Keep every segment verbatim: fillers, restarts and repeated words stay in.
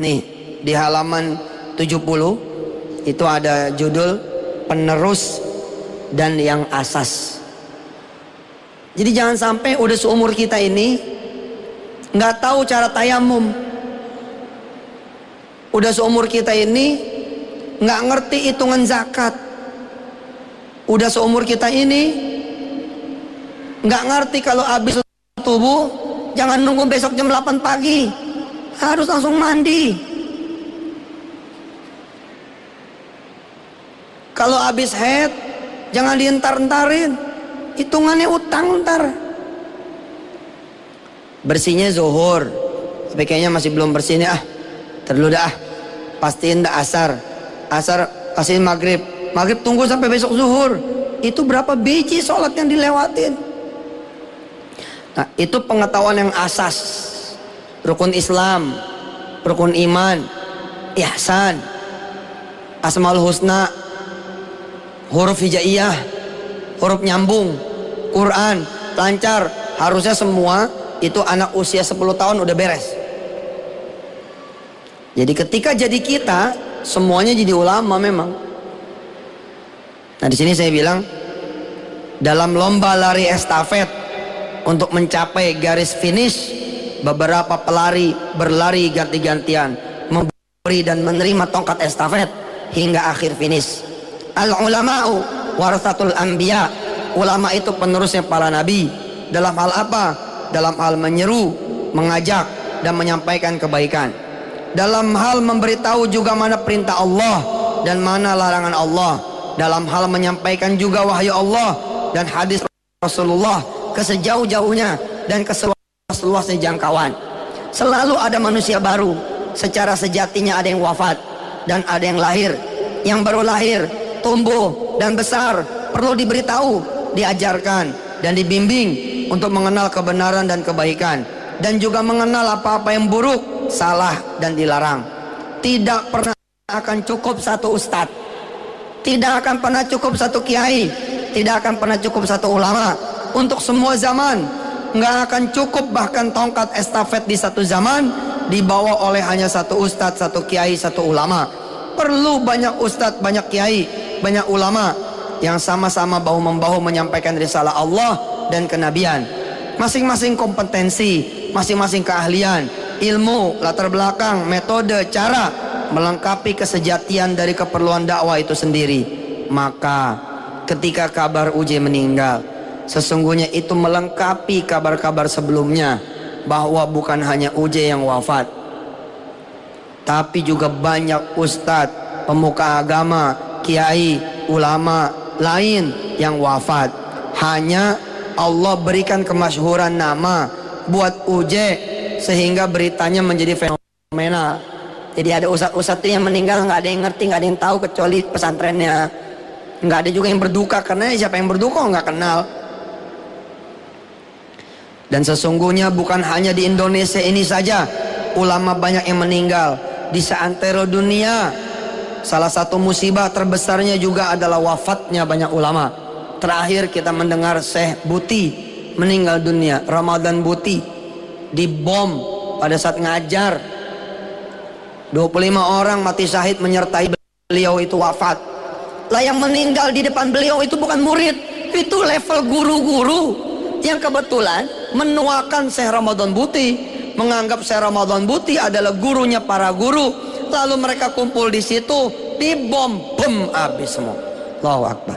Nih, di halaman tujuh puluh itu ada judul penerus dan yang asas. Jadi jangan sampai udah seumur kita ini nggak tahu cara tayamum. Udah seumur kita ini nggak ngerti hitungan zakat. Udah seumur kita ini nggak ngerti kalau habis tubuh jangan nunggu besok jam delapan pagi, harus langsung mandi. Kalau habis haid jangan dientar-entarin, hitungannya utang ntar. Bersihnya zuhur, tapi kayaknya masih belum bersihnya, ah terlalu dah, pastiin dah asar, asar kasihin maghrib, maghrib tunggu sampai besok zuhur. Itu berapa biji sholat yang dilewatin. Nah itu pengetahuan yang asas, rukun Islam, rukun iman, ihsan, asmaul husna, huruf hijaiyah, huruf nyambung, Quran, lancar. Harusnya semua itu anak usia sepuluh tahun udah beres. Jadi ketika jadi kita, semuanya jadi ulama memang. Nah di sini saya bilang, dalam lomba lari estafet untuk mencapai garis finish, beberapa pelari berlari ganti-gantian, memberi dan menerima tongkat estafet hingga akhir finish. Al-ulama'u warathatul anbiya. Ulama itu penerusnya para nabi. Dalam hal apa? Dalam hal menyeru, mengajak, dan menyampaikan kebaikan. Dalam hal memberitahu juga mana perintah Allah dan mana larangan Allah. Dalam hal menyampaikan juga wahyu Allah dan hadis Rasulullah ke sejauh-jauhnya dan ke seluas-luasnya jangkauan. Selalu ada manusia baru. Secara sejatinya ada yang wafat dan ada yang lahir. Yang baru lahir, tumbuh dan besar, perlu diberitahu, diajarkan dan dibimbing untuk mengenal kebenaran dan kebaikan, dan juga mengenal apa-apa yang buruk, salah dan dilarang. Tidak pernah akan cukup satu ustadz, tidak akan pernah cukup satu kiai, tidak akan pernah cukup satu ulama untuk semua zaman. Nggak akan cukup bahkan tongkat estafet di satu zaman dibawa oleh hanya satu ustadz, satu kiai, satu ulama. Perlu banyak ustadz, banyak kiai, banyak ulama yang sama-sama bahu-membahu menyampaikan risalah Allah dan kenabian. Masing-masing kompetensi, masing-masing keahlian, ilmu, latar belakang, metode, cara melengkapi kesejatian dari keperluan dakwah itu sendiri. Maka ketika kabar U J meninggal, sesungguhnya itu melengkapi kabar-kabar sebelumnya, bahwa bukan hanya U J yang wafat, tapi juga banyak ustadz, pemuka agama, kiai, ulama lain yang wafat. Hanya Allah berikan kemasyhuran nama buat U J sehingga beritanya menjadi fenomenal. Jadi ada ustadz-ustadz yang meninggal nggak ada yang ngerti, nggak ada yang tahu kecuali pesantrennya. Nggak ada juga yang berduka, karena siapa yang berduka nggak kenal. Dan sesungguhnya bukan hanya di Indonesia ini saja ulama banyak yang meninggal. Di seantero dunia, salah satu musibah terbesarnya juga adalah wafatnya banyak ulama. Terakhir kita mendengar Syekh Buti meninggal dunia, Ramadan Buti, dibom pada saat ngajar. dua puluh lima orang mati syahid menyertai beliau itu wafat. Lah yang meninggal di depan beliau itu bukan murid, itu level guru-guru yang kebetulan menuakan Syekh Ramadan Buti, menganggap Syekh Ramadan Buti adalah gurunya para guru. Lalu mereka kumpul di situ, dibom, bom, habis semua. Allahu Akbar.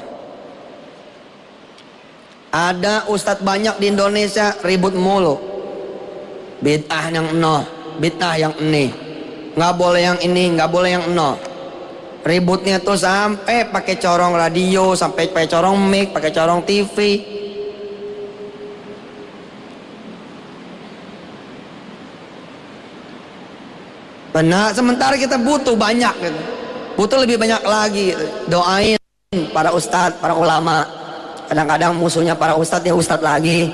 Ada ustadz banyak di Indonesia ribut mulu, bid'ah yang enoh, bid'ah yang ini, nggak boleh yang ini, nggak boleh yang enoh. Ributnya tuh sampai pakai corong radio, sampai pakai corong mic, pakai corong T V. Benar, sementara kita butuh banyak gitu. Butuh lebih banyak lagi gitu. Doain para ustadz, para ulama. Kadang-kadang musuhnya para ustadz ya ustadz lagi.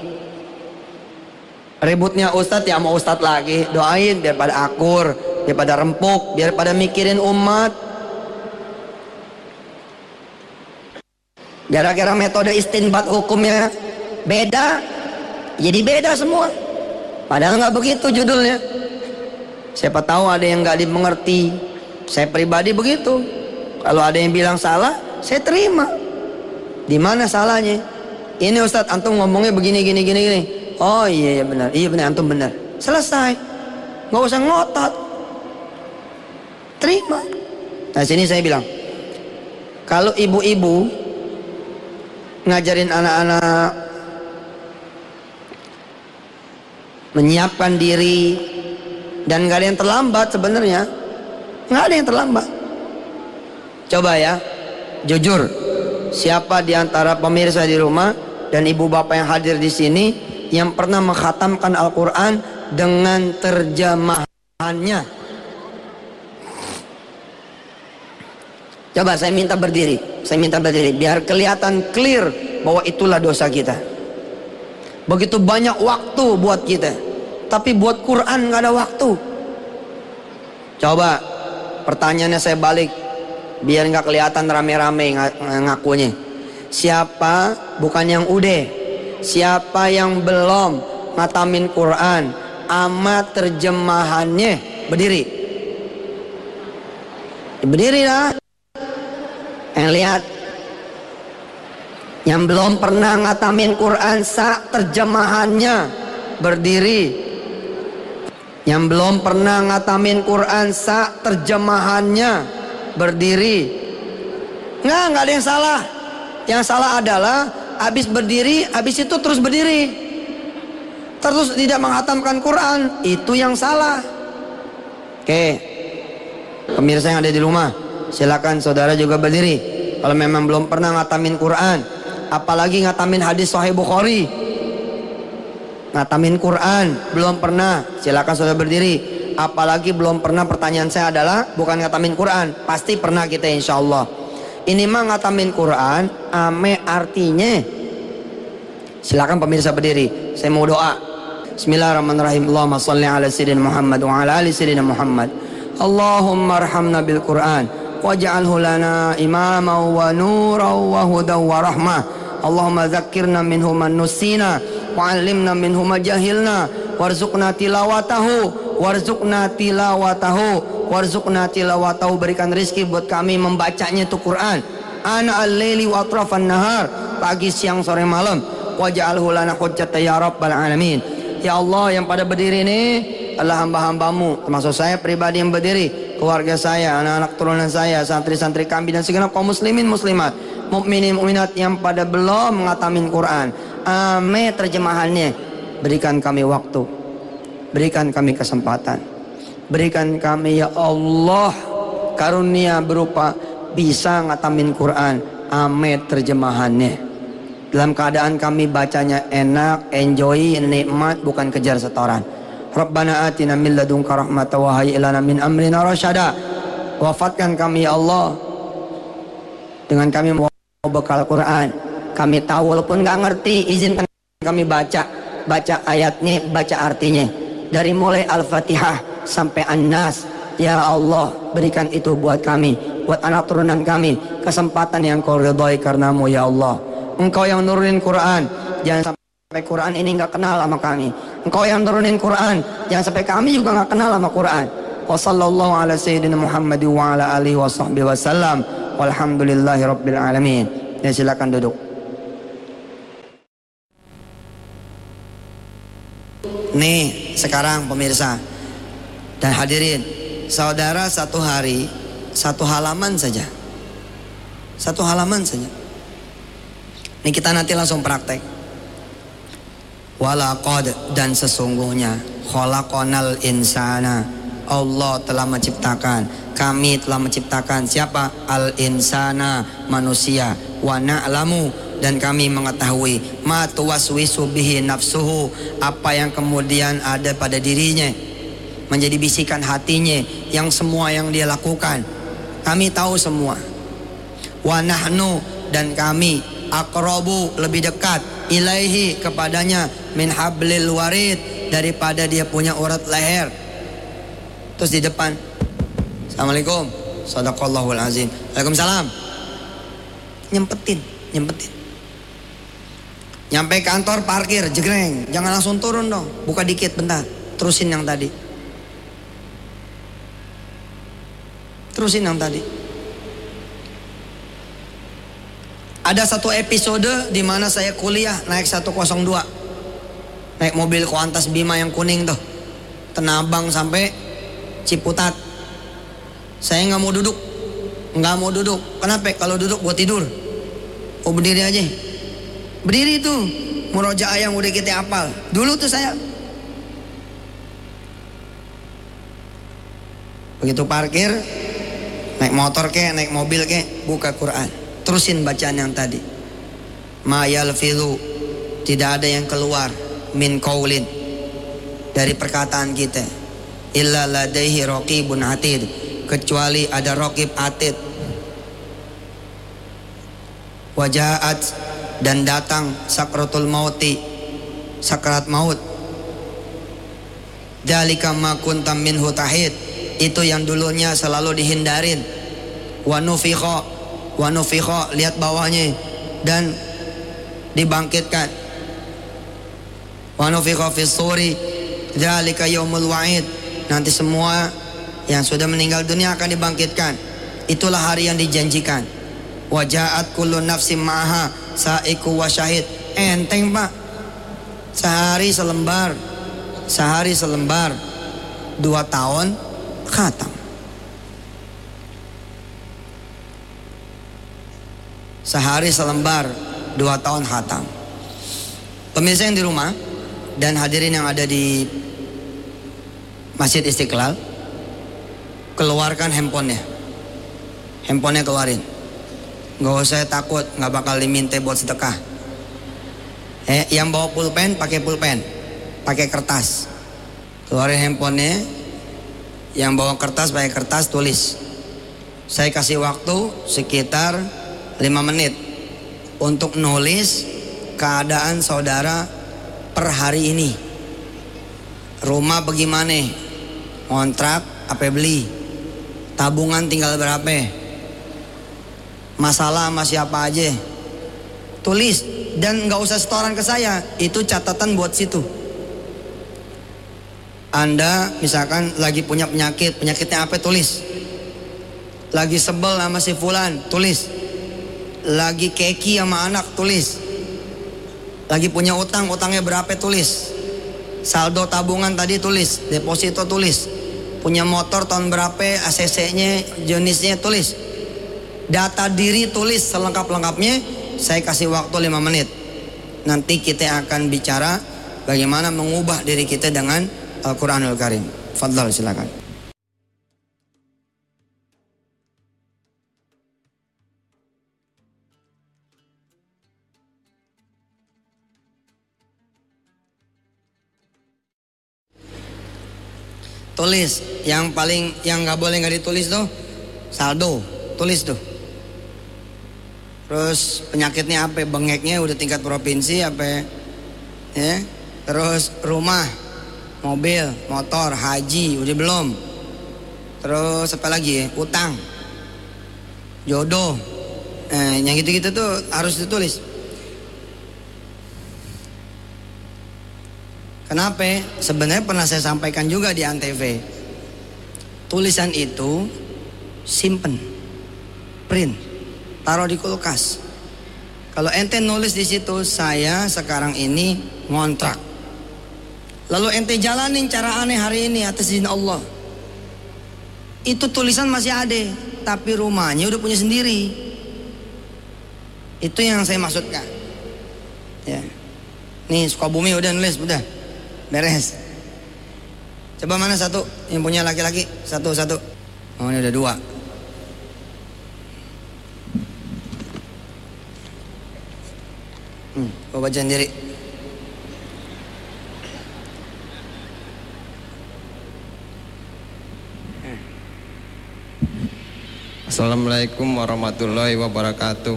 Ributnya ustadz ya mau ustadz lagi. Doain biar pada akur, biar pada rempuk, biar pada mikirin umat. Gara-gara metode istinbat hukumnya beda, jadi beda semua. Padahal nggak begitu judulnya. Siapa tahu ada yang nggak dimengerti. Saya pribadi begitu. Kalau ada yang bilang salah, saya terima. Di mana salahnya? Ini Ustadz, antum ngomongnya begini gini gini gini. Oh iya iya benar, iya benar, antum benar. Selesai, nggak usah ngotot. Terima. Nah sini saya bilang, kalau ibu-ibu ngajarin anak-anak menyiapkan diri, dan gak ada yang terlambat sebenarnya, nggak ada yang terlambat. Coba ya, jujur, siapa di antara pemirsa di rumah dan ibu bapak yang hadir di sini yang pernah mengkhatamkan Al-Quran dengan terjemahannya? Coba saya minta berdiri, saya minta berdiri biar kelihatan clear bahwa itulah dosa kita. Begitu banyak waktu buat kita, tapi buat Quran nggak ada waktu. Coba pertanyaannya saya balik, biar nggak kelihatan rame-rame ngakunya. Siapa, bukan yang udah, siapa yang belum ngatamin Quran ama terjemahannya, berdiri. Berdiri lah. Yang lihat, yang belum pernah ngatamin Quran sa terjemahannya, berdiri. Yang belum pernah ngatamin Quran sa terjemahannya, berdiri. Nggak, nggak ada yang salah. Yang salah adalah habis berdiri, habis itu terus berdiri, terus tidak menghatamkan Quran. Itu yang salah. Oke, pemirsa yang ada di rumah, silakan saudara juga berdiri. Kalau memang belum pernah ngatamin Quran, apalagi ngatamin hadis Sahih Bukhari, ngatamin Quran belum pernah, silakan saudara berdiri. Apalagi belum pernah, pertanyaan saya adalah bukan ngatamin Quran, pasti pernah kita insya Allah. Ini mah ngatamin Quran, ame artinya. Silakan pemirsa berdiri, saya mau doa. Bismillahirrahmanirrahim. Allahumma salli ala sayyidina Muhammad wa ala ali sayyidina Muhammad. Allahumma arhamna bil Quran waj'alhu lana imama wa nura wa huda wa rahmah. Allahumma dzakkirna minhu man nusina wa 'allimna minhu ma jahilna warzuqna tilawatahu warzuqna tilawatahu warzuqna tilawatahu. Berikan rezeki buat kami membacanya itu Quran ana al-laili wa atrafan nahar, pagi siang sore malam. Waj'alhu lana hujjata ya rabbal alamin. Ya Allah, yang pada berdiri ini adalah hamba-hambamu, termasuk saya pribadi yang berdiri, keluarga saya, anak-anak turunan saya, santri-santri kami, dan segenap kaum muslimin muslimat, mukminin mukminat yang pada belum mengatamin Quran ame terjemahannya. Berikan kami waktu, berikan kami kesempatan, berikan kami ya Allah karunia berupa bisa ngatamin Quran ame terjemahannya, dalam keadaan kami bacanya enak, enjoy, nikmat, bukan kejar setoran. Rabbana atina min ladunka rahmatan wa hayyi lana min amrina rasyada. Wafatkan kami ya Allah dengan kami mau bekal Quran. Kami tahu walaupun nggak ngerti, izinkan kami baca, baca ayatnya, baca artinya, dari mulai Al-Fatihah sampai An-Nas. Ya Allah, berikan itu buat kami, buat anak turunan kami, kesempatan yang kau ridhai karenamu ya Allah. Engkau yang nurunin Quran, jangan sampai Quran ini nggak kenal sama kami. Engkau yang nurunin Quran, jangan sampai kami juga nggak kenal sama Quran. Wa sallallahu ala sayyidina Muhammad wa ala alihi wa sahbihi wasallam. Walhamdulillahi rabbil alamin. Ya, silakan duduk. Nih sekarang pemirsa dan hadirin, saudara satu hari satu halaman saja, satu halaman saja. Ini kita nanti langsung praktek. Walaqad, dan sesungguhnya, khalaqanal insana, Allah telah menciptakan, kami telah menciptakan siapa? Al insana, manusia. Wa na'lamu, dan kami mengetahui ma tuwaswisu bihi nafsuhu, apa yang kemudian ada pada dirinya, menjadi bisikan hatinya, yang semua yang dia lakukan kami tahu semua. Wa nahnu, dan kami aqrabu, lebih dekat, ilaihi, kepadanya, min hablil warid, daripada dia punya urat leher. Terus di depan, assalamualaikum, sadaqallahul azim, waalaikumsalam, nyempetin, nyempetin. Nyampe kantor parkir, jegreng, jangan langsung turun dong, buka dikit bentar, terusin yang tadi. Terusin yang tadi. Ada satu episode di mana saya kuliah naik seratus dua. Naik mobil Kuantas Bima yang kuning tuh. Tenabang sampai Ciputat. Saya nggak mau duduk. Nggak mau duduk. Kenapa? Kalau duduk buat tidur. Oh berdiri aja. Berdiri tuh. Murojaah yang udah kita hafal. Dulu tuh saya. Begitu parkir, naik motor ke, naik mobil ke, buka Quran. Terusin bacaan yang tadi. Ma yalfizu, tidak ada yang keluar min qaulin, dari perkataan kita, illa ladaihi raqibun atid, kecuali ada raqib atid. Wajaat, dan datang sakratul mauti, sakrat maut. Dzalika ma kuntam minhu tahid, itu yang dulunya selalu dihindarin. Wa nufikha, wa nufikha, lihat bawahnya, dan dibangkitkan. Wa nufikha fis suri, dzalika yaumul wa'id, nanti semua yang sudah meninggal dunia akan dibangkitkan. Itulah hari yang dijanjikan. Wajaat kullu nafsim ma'aha sa'iku wa syahid. Enteng pak, sehari selembar, sehari selembar, dua tahun khatam. Sehari selembar, dua tahun khatam. Pemirsa yang di rumah dan hadirin yang ada di Masjid Istiqlal, keluarkan handphonenya. Handphonenya keluarin. Gak usah takut, gak bakal diminta buat sedekah. Eh, yang bawa pulpen, pakai pulpen, pakai kertas. Keluarin handphonenya. Yang bawa kertas, pakai kertas, tulis. Saya kasih waktu sekitar lima menit untuk nulis keadaan saudara per hari ini. Rumah bagaimana? Kontrak apa beli? Tabungan tinggal berapa? Masalah sama siapa aja? Tulis, dan gak usah setoran ke saya. Itu catatan buat situ. Anda misalkan lagi punya penyakit, penyakitnya apa? Tulis. Lagi sebel sama si fulan, tulis. Lagi keki sama anak, tulis. Lagi punya utang, utangnya berapa? Tulis. Saldo tabungan tadi tulis. Deposito tulis. Punya motor tahun berapa? A C C-nya, jenisnya tulis. Data diri tulis selengkap-lengkapnya. Saya kasih waktu lima menit. Nanti kita akan bicara bagaimana mengubah diri kita dengan Al-Quranul Karim. Fadlal, silakan. Tulis. Yang paling, yang nggak boleh nggak ditulis tuh saldo. Tulis tuh. Terus penyakitnya apa? Bengeknya udah tingkat provinsi apa? Ya. Terus rumah, mobil, motor, haji udah belum? Terus apa lagi ya? Utang, jodoh, eh, yang gitu-gitu tuh harus ditulis. Kenapa? Sebenarnya pernah saya sampaikan juga di Antv. Tulisan itu simpen, print, taruh di kulkas. Kalau ente nulis di situ, saya sekarang ini ngontrak. Lalu ente jalanin cara aneh hari ini atas izin Allah. Itu tulisan masih ada, tapi rumahnya udah punya sendiri. Itu yang saya maksudkan. Ya. Nih Sukabumi udah nulis, udah beres. Coba mana satu yang punya laki-laki, satu-satu. Oh ini udah dua. Hmm, gua baca sendiri. Assalamualaikum warahmatullahi wabarakatuh.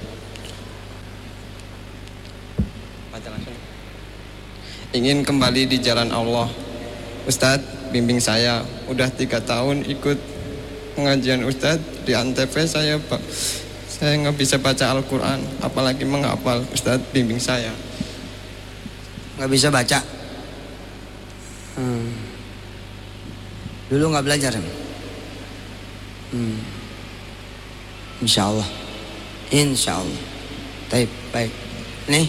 Baca langsung. Ingin kembali di jalan Allah. Ustadz, bimbing saya. Udah tiga tahun ikut pengajian Ustadz di Antv. Saya Pak, saya nggak bisa baca Al-Quran, apalagi menghafal. Ustadz, bimbing saya. Nggak bisa baca. Hmm. Dulu nggak belajar. Hmm. Insya Allah. Insya Allah. Baik, baik. Nih.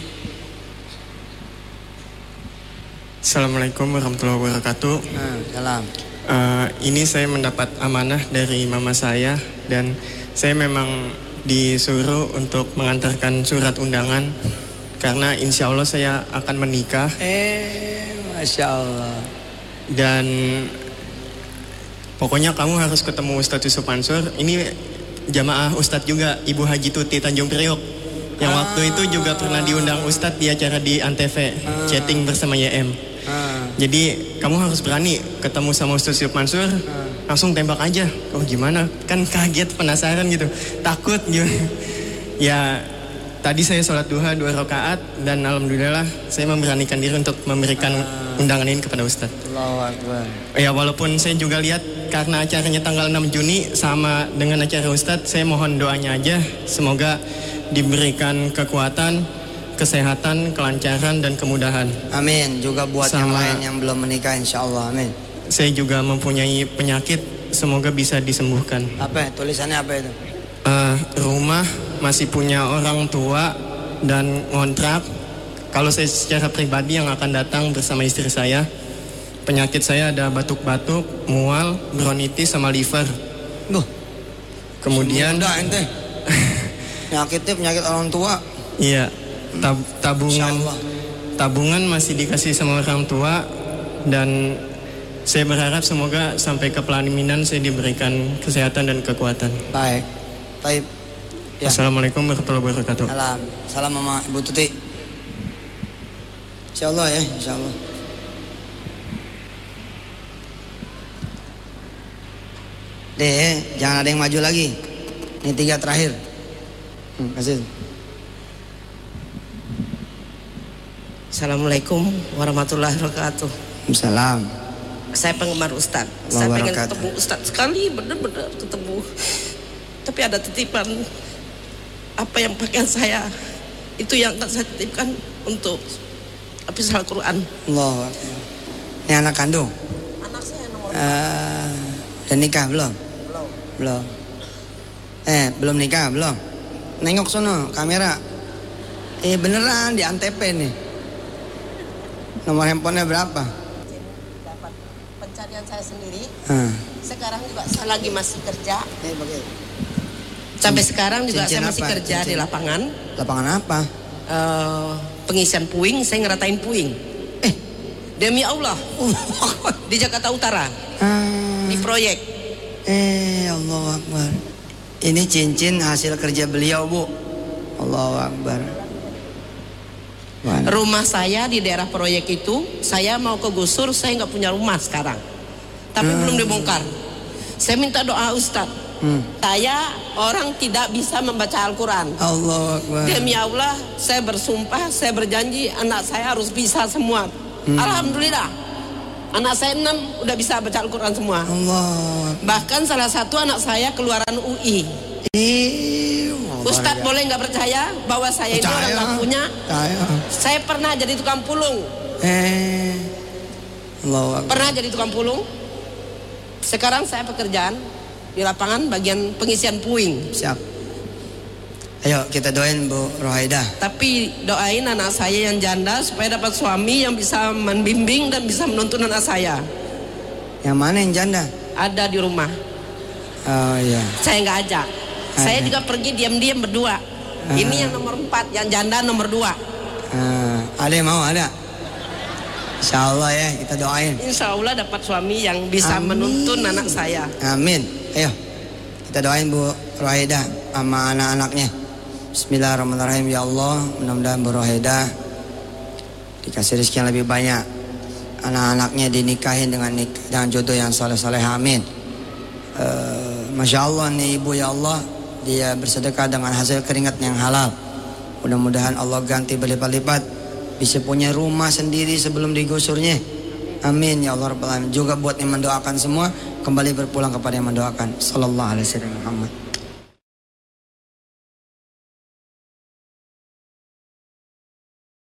Assalamualaikum warahmatullahi wabarakatuh. Hmm, salam. Uh, ini saya mendapat amanah dari mama saya dan saya memang disuruh untuk mengantarkan surat undangan karena insya Allah saya akan menikah. Eh, Masya Allah. Dan pokoknya kamu harus ketemu Ustadz Yusuf Mansur. Ini jamaah Ustadz juga, Ibu Haji Tuti Tanjung Priok. Yang ah. waktu itu juga pernah diundang Ustadz di acara di Antv, ah. chatting bersama Y M. Ah. Jadi kamu harus berani ketemu sama Ustadz Yusuf Mansur, ah. langsung tembak aja. Oh gimana? Kan kaget, penasaran gitu, takut gitu. Ya tadi saya sholat duha dua rakaat dan alhamdulillah saya memberanikan diri untuk memberikan ah. undangan ini kepada Ustadz. Allahu Akbar. Ya walaupun saya juga lihat karena acaranya tanggal enam Juni sama dengan acara Ustadz, saya mohon doanya aja. Semoga diberikan kekuatan, kesehatan, kelancaran, dan kemudahan. Amin. Juga buat sama, yang lain yang belum menikah insya Allah. Amin. Saya juga mempunyai penyakit, semoga bisa disembuhkan. Apa? Tulisannya apa itu? Uh, rumah, masih punya orang tua, dan ngontrak. Kalau saya secara pribadi yang akan datang bersama istri saya, penyakit saya ada batuk-batuk, mual, bronkitis, sama liver. Duh. Kemudian udah ente. Penyakitnya penyakit orang tua. Iya. Tab tabungan tabungan masih dikasih sama orang tua dan saya berharap semoga sampai ke pelaminan saya diberikan kesehatan dan kekuatan. Baik. Baik. Ya. Assalamualaikum warahmatullahi wabarakatuh. Salam. Salam Mama Ibu Tuti. Insyaallah ya, insyaallah. Deh, jangan ada yang maju lagi. Ini tiga terakhir. Hmm, kasih. Assalamualaikum warahmatullahi wabarakatuh. Salam. Saya penggemar Ustadz. Saya pengen ketemu Ustadz sekali, benar-benar ketemu. Tapi ada titipan apa yang pakaian saya itu yang akan saya titipkan untuk hafiz Al-Quran. Allah. Ini anak kandung? Anak saya nomor uh, dan nikah belum? Belum. Belum. Eh, belum nikah belum? Nengok sono kamera. Eh beneran di Antv nih. Nomor handphonenya berapa? Dapat pencarian saya sendiri. Hmm. Sekarang juga saya lagi masih kerja. Eh, bagai. Sampai sekarang juga Cincin saya masih apa? kerja Cincin. di lapangan. Lapangan apa? Uh, pengisian puing, saya ngeratain puing. Eh, demi Allah. Di Jakarta Utara. Ah. Di proyek. Eh, Allahu Akbar. Ini cincin hasil kerja beliau, Bu. Allahu Akbar. Mana? Rumah saya di daerah proyek itu, saya mau ke gusur, saya nggak punya rumah sekarang. Tapi hmm. belum dibongkar. Saya minta doa Ustadz. Hmm. Saya orang tidak bisa membaca Al-Quran. Allahu Akbar. Demi Allah, saya bersumpah, saya berjanji anak saya harus bisa semua. Hmm. Alhamdulillah. Anak saya enam udah bisa baca Al-Quran semua. Allah. Bahkan salah satu anak saya keluaran U I. Eh, Ustadz boleh nggak percaya bahwa saya itu orang nggak punya? Percaya. Saya pernah jadi tukang pulung. Eh, Allah. Pernah jadi tukang pulung. Sekarang saya pekerjaan di lapangan bagian pengisian puing. Siap. Ayo kita doain Bu Rohaidah. Tapi doain anak saya yang janda supaya dapat suami yang bisa membimbing dan bisa menuntun anak saya. Yang mana yang janda? Ada di rumah. Oh iya. Saya nggak ajak. Ada. Saya juga pergi diam-diam berdua. Ah. Ini yang nomor empat, yang janda nomor dua. Ah. Ada yang mau ada? Insya Allah ya kita doain. Insya Allah dapat suami yang bisa Amin. Menuntun anak saya. Amin. Ayo kita doain Bu Rohaidah sama anak-anaknya. Bismillahirrahmanirrahim. Ya Allah, mudah-mudahan Bu Rohaidah dikasih rezeki yang lebih banyak, anak-anaknya dinikahin dengan nik dengan jodoh yang soleh-soleh. Amin. Uh, Masya Allah nih Ibu, ya Allah, dia bersedekah dengan hasil keringat yang halal. Mudah-mudahan Allah ganti berlipat-lipat, bisa punya rumah sendiri sebelum digusurnya. Amin ya Allah Rabbal Alamin. Juga buat yang mendoakan semua kembali berpulang kepada yang mendoakan. Sallallahu alaihi wasallam Muhammad.